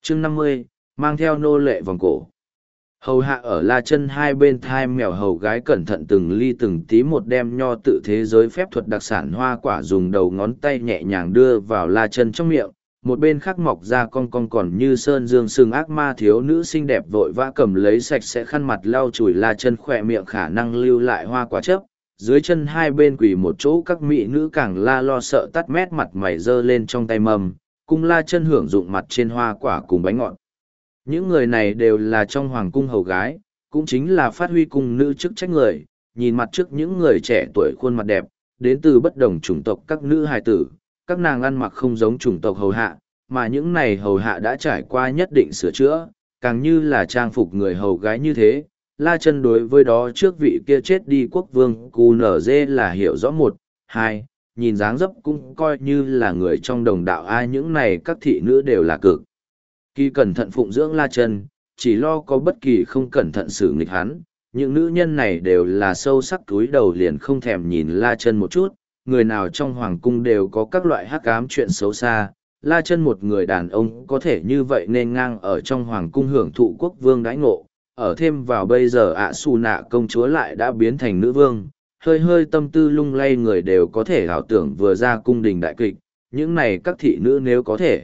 chương 50, mang theo nô lệ vòng cổ. Hầu hạ ở la chân hai bên thai mèo hầu gái cẩn thận từng ly từng tí một đem nho tự thế giới phép thuật đặc sản hoa quả dùng đầu ngón tay nhẹ nhàng đưa vào la chân trong miệng, một bên khác mọc ra con còn như sơn dương sừng ác ma thiếu nữ xinh đẹp vội vã cầm lấy sạch sẽ khăn mặt lau chùi la chân khỏe miệng khả năng lưu lại hoa quả chấp. Dưới chân hai bên quỳ một chỗ các mỹ nữ càng la lo sợ tắt mét mặt mày giơ lên trong tay mầm, cung la chân hưởng dụng mặt trên hoa quả cùng bánh ngọt. Những người này đều là trong hoàng cung hầu gái, cũng chính là phát huy cung nữ chức trách người, nhìn mặt trước những người trẻ tuổi khuôn mặt đẹp, đến từ bất đồng chủng tộc các nữ hài tử, các nàng ăn mặc không giống chủng tộc hầu hạ, mà những này hầu hạ đã trải qua nhất định sửa chữa, càng như là trang phục người hầu gái như thế. La chân đối với đó trước vị kia chết đi quốc vương Cù Nở Dê là hiểu rõ một, hai, nhìn dáng dấp cũng coi như là người trong đồng đạo ai những này các thị nữ đều là cực. Kỳ cẩn thận phụng dưỡng La chân, chỉ lo có bất kỳ không cẩn thận xử nghịch hắn, những nữ nhân này đều là sâu sắc túi đầu liền không thèm nhìn La chân một chút, người nào trong hoàng cung đều có các loại hắc ám chuyện xấu xa. La chân một người đàn ông có thể như vậy nên ngang ở trong hoàng cung hưởng thụ quốc vương đãi ngộ, ở thêm vào bây giờ ạ xù nạ công chúa lại đã biến thành nữ vương, hơi hơi tâm tư lung lay người đều có thể ảo tưởng vừa ra cung đình đại kịch, những này các thị nữ nếu có thể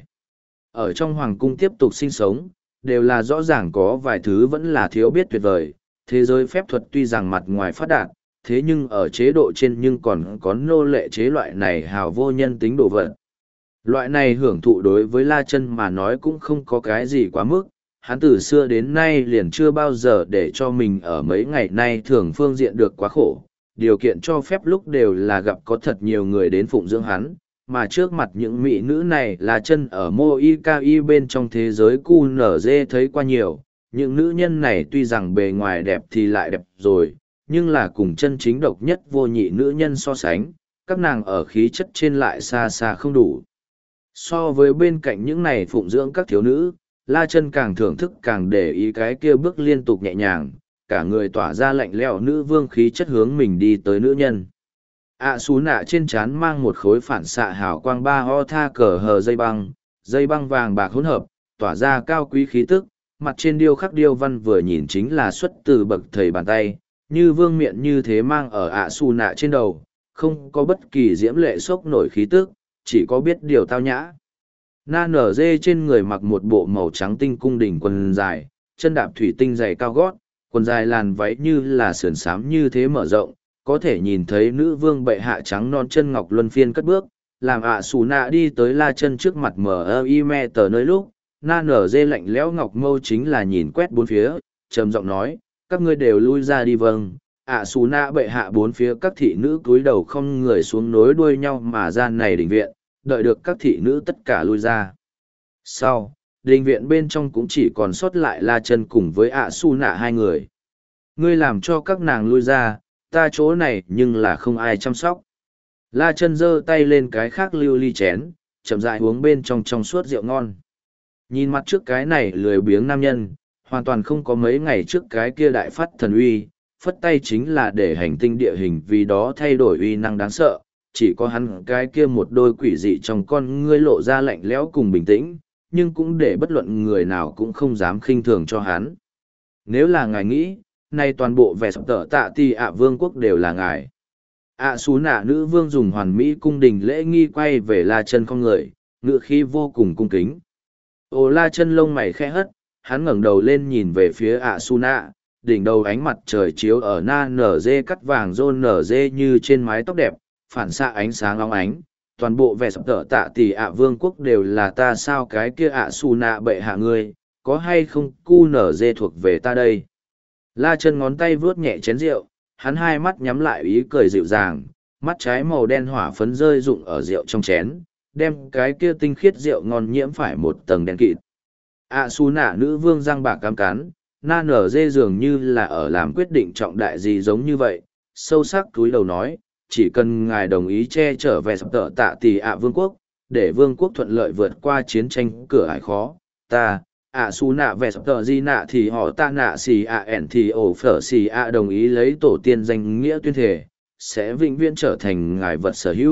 ở trong hoàng cung tiếp tục sinh sống, đều là rõ ràng có vài thứ vẫn là thiếu biết tuyệt vời. Thế giới phép thuật tuy rằng mặt ngoài phát đạt, thế nhưng ở chế độ trên nhưng còn có nô lệ chế loại này hào vô nhân tính đồ vật. Loại này hưởng thụ đối với La chân mà nói cũng không có cái gì quá mức, hắn từ xưa đến nay liền chưa bao giờ để cho mình ở mấy ngày nay thường phương diện được quá khổ. Điều kiện cho phép lúc đều là gặp có thật nhiều người đến phụng dưỡng hắn, mà trước mặt những mỹ nữ này là chân ở mô y ca y bên trong thế giới cu nở dê thấy qua nhiều. Những nữ nhân này tuy rằng bề ngoài đẹp thì lại đẹp rồi, nhưng là cùng chân chính độc nhất vô nhị nữ nhân so sánh, các nàng ở khí chất trên lại xa xa không đủ. So với bên cạnh những này phụng dưỡng các thiếu nữ, La chân càng thưởng thức càng để ý cái kia bước liên tục nhẹ nhàng, cả người tỏa ra lạnh lẽo nữ vương khí chất hướng mình đi tới nữ nhân. Xú nạ trên trán mang một khối phản xạ hào quang ba ho tha cờ hờ dây băng vàng bạc hỗn hợp, tỏa ra cao quý khí tức, mặt trên điêu khắc điêu văn vừa nhìn chính là xuất từ bậc thầy bàn tay, như vương miện như thế mang ở xù nạ trên đầu, không có bất kỳ diễm lệ sốc nổi khí tức, chỉ có biết điều tao nhã. Na nở dê trên người mặc một bộ màu trắng tinh cung đỉnh quần dài, chân đạp thủy tinh dày cao gót, quần dài làn váy như là sườn xám như thế mở rộng, có thể nhìn thấy nữ vương bệ hạ trắng non chân ngọc luân phiên cất bước, làm xù nạ đi tới La chân trước mặt me tờ nơi lúc, Na nở dê lạnh lẽo ngọc mâu chính là nhìn quét bốn phía, trầm giọng nói, các ngươi đều lui ra đi vâng. Xù nạ bệ hạ bốn phía các thị nữ cúi đầu không người xuống nối đuôi nhau mà ra này đình viện, đợi được các thị nữ tất cả lui ra. Sau, đình viện bên trong cũng chỉ còn sót lại La chân cùng với xù nạ hai người. Ngươi làm cho các nàng lui ra, ta chỗ này nhưng là không ai chăm sóc. La chân giơ tay lên cái khác lưu ly chén, chậm rãi uống bên trong suốt rượu ngon. Nhìn mặt trước cái này lười biếng nam nhân, hoàn toàn không có mấy ngày trước cái kia đại phát thần uy, phất tay chính là để hành tinh địa hình vì đó thay đổi uy năng đáng sợ, chỉ có hắn cái kia một đôi quỷ dị trong con ngươi lộ ra lạnh lẽo cùng bình tĩnh, nhưng cũng để bất luận người nào cũng không dám khinh thường cho hắn. Nếu là ngài nghĩ, nay toàn bộ vẻ sập tở tạ thì vương quốc đều là ngài. Xú nạ nữ vương dùng hoàn mỹ cung đình lễ nghi quay về La chân không người, ngựa khí vô cùng cung kính. La chân lông mày khẽ hất, hắn ngẩng đầu lên nhìn về phía xú nạ, đỉnh đầu ánh mặt trời chiếu ở na nở dê cắt vàng rôn nở dê như trên mái tóc đẹp, phản xạ ánh sáng óng ánh. Toàn bộ vẻ sập tở tạ tỷ vương quốc đều là ta sao cái kia xù nạ bệ hạ ngươi, có hay không cu nở dê thuộc về ta đây. La chân ngón tay vuốt nhẹ chén rượu, hắn hai mắt nhắm lại ý cười dịu dàng, mắt trái màu đen hỏa phấn rơi rụng ở rượu trong chén, đem cái kia tinh khiết rượu ngon nhiễm phải một tầng đen kịt. Xù nạ nữ vương răng bạc cám cán, na nở dê dường như là ở làm quyết định trọng đại gì giống như vậy, sâu sắc cúi đầu nói, chỉ cần ngài đồng ý che chở về sập tở tạ tỷ vương quốc, để vương quốc thuận lợi vượt qua chiến tranh cửa ải khó, ta, xù nạ về sập tở di nạ thì họ ta nạ xì ẻn thì ổ phở xì đồng ý lấy tổ tiên danh nghĩa tuyên thể, sẽ vĩnh viễn trở thành ngài vật sở hữu,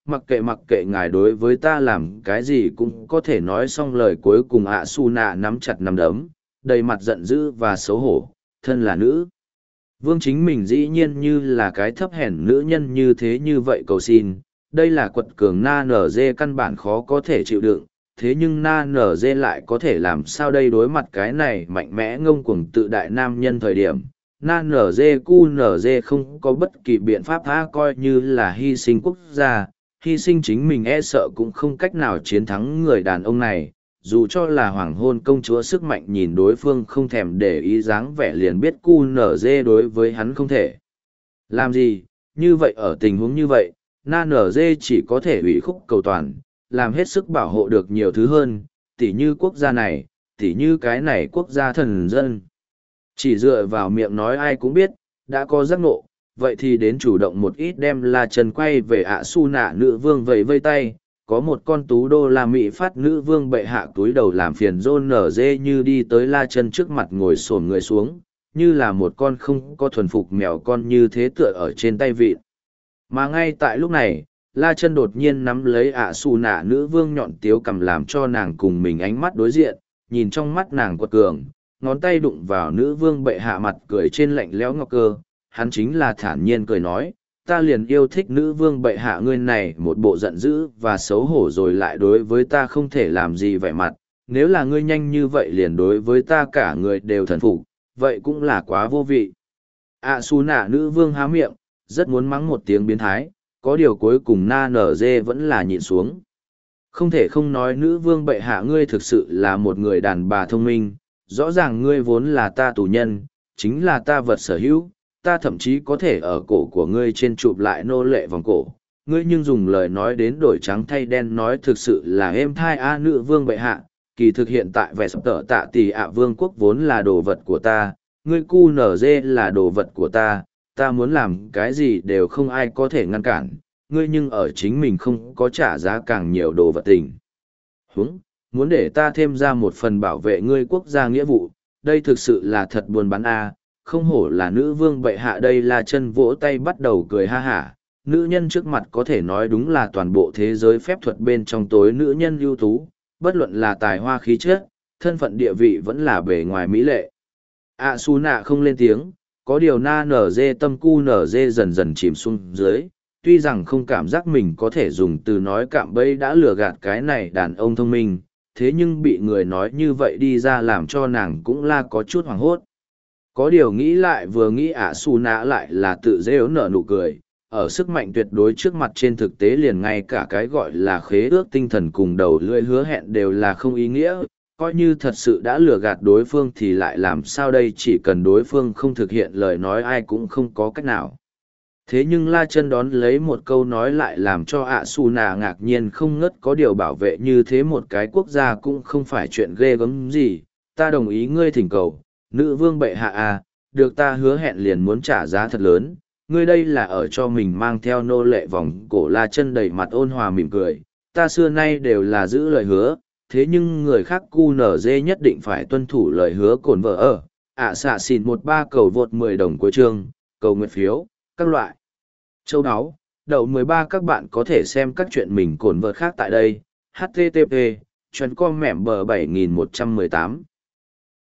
mặc kệ ngài đối với ta làm cái gì cũng có thể nói xong lời cuối cùng. ạ su nạ nắm chặt nắm đấm, đầy mặt giận dữ và xấu hổ, thân là nữ vương chính mình dĩ nhiên như là cái thấp hèn nữ nhân như thế như vậy cầu xin. Đây là quật cường na nở dê căn bản khó có thể chịu đựng, thế nhưng na nở dê lại có thể làm sao đây đối mặt cái này mạnh mẽ ngông cuồng tự đại nam nhân thời điểm. Na nở dê cu nở dê không có bất kỳ biện pháp tha, coi như là hy sinh quốc gia, hy sinh chính mình e sợ cũng không cách nào chiến thắng người đàn ông này. Dù cho là hoàng hôn công chúa sức mạnh nhìn đối phương không thèm để ý dáng vẻ liền biết cu nở dê đối với hắn không thể làm gì. Như vậy ở tình huống như vậy, na nở dê chỉ có thể ủy khúc cầu toàn, làm hết sức bảo hộ được nhiều thứ hơn, tỉ như quốc gia này, tỉ như cái này quốc gia thần dân. Chỉ dựa vào miệng nói ai cũng biết, đã có giác ngộ, vậy thì đến chủ động một ít đem La Chân quay về ạ su nạ nữ vương vẫy vây tay. Có một con tú đô la Mỹ phát nữ vương bệ hạ túi đầu làm phiền rôn nở dê như đi tới La Chân trước mặt ngồi xổm người xuống, như là một con không có thuần phục mèo con như thế tựa ở trên tay vịn. Mà ngay tại lúc này, La Chân đột nhiên nắm lấy ạ su nạ nữ vương nhọn tiếu cầm làm cho nàng cùng mình ánh mắt đối diện, nhìn trong mắt nàng quật cường, ngón tay đụng vào nữ vương bệ hạ mặt cười trên lạnh lẽo ngọc cơ, hắn chính là thản nhiên cười nói, ta liền yêu thích nữ vương bệ hạ ngươi này một bộ giận dữ và xấu hổ rồi lại đối với ta không thể làm gì vẻ mặt, nếu là ngươi nhanh như vậy liền đối với ta cả người đều thần phục, vậy cũng là quá vô vị. ạ su nạ nữ vương há miệng, rất muốn mắng một tiếng biến thái, có điều cuối cùng na nở dê vẫn là nhịn xuống. Không thể không nói nữ vương bệ hạ ngươi thực sự là một người đàn bà thông minh, rõ ràng ngươi vốn là ta tù nhân, chính là ta vật sở hữu, ta thậm chí có thể ở cổ của ngươi trên chụp lại nô lệ vòng cổ. Ngươi nhưng dùng lời nói đến đổi trắng thay đen nói thực sự là êm thai a nữ vương bệ hạ, kỳ thực hiện tại vẻ sập tở tạ tỷ ạ vương quốc vốn là đồ vật của ta, ngươi cu nở dê là đồ vật của ta muốn làm cái gì đều không ai có thể ngăn cản, ngươi nhưng ở chính mình không có trả giá càng nhiều đồ vật tình. Muốn để ta thêm ra một phần bảo vệ ngươi quốc gia nghĩa vụ, đây thực sự là thật buồn bắn a. Không hổ là nữ vương bệ hạ. Đây là chân vỗ tay bắt đầu cười ha hả, nữ nhân trước mặt có thể nói đúng là toàn bộ thế giới phép thuật bên trong tối nữ nhân ưu tú, bất luận là tài hoa khí chất, thân phận địa vị vẫn là bề ngoài mỹ lệ. ạ su nạ không lên tiếng, có điều na nở dê tâm cu nở dê dần dần chìm xuống dưới, tuy rằng không cảm giác mình có thể dùng từ nói cạm bẫy đã lừa gạt cái này đàn ông thông minh, thế nhưng bị người nói như vậy đi ra làm cho nàng cũng là có chút hoảng hốt. Có điều nghĩ lại vừa nghĩ ạ su nạ lại là tự rêu nở nụ cười, ở sức mạnh tuyệt đối trước mặt trên thực tế liền ngay cả cái gọi là khế ước tinh thần cùng đầu lưỡi hứa hẹn đều là không ý nghĩa, coi như thật sự đã lừa gạt đối phương thì lại làm sao đây, chỉ cần đối phương không thực hiện lời nói ai cũng không có cách nào. Thế nhưng La Chân đón lấy một câu nói lại làm cho ạ su nạ ngạc nhiên không ngớt, có điều bảo vệ như thế một cái quốc gia cũng không phải chuyện ghê gớm gì, ta đồng ý ngươi thỉnh cầu, nữ vương bệ hạ à, được ta hứa hẹn liền muốn trả giá thật lớn, ngươi đây là ở cho mình mang theo nô lệ vòng cổ. La Chân đầy mặt ôn hòa mỉm cười, ta xưa nay đều là giữ lời hứa, thế nhưng người khác cu nở dê nhất định phải tuân thủ lời hứa. Cổn vợ ở, xạ xỉn 13 cầu vượt 10 đồng cuối chương, cầu nguyện phiếu, các loại. Châu đáo, đầu 13 các bạn có thể xem các chuyện mình cổn vợ khác tại đây, http://com mẻm bờ 7118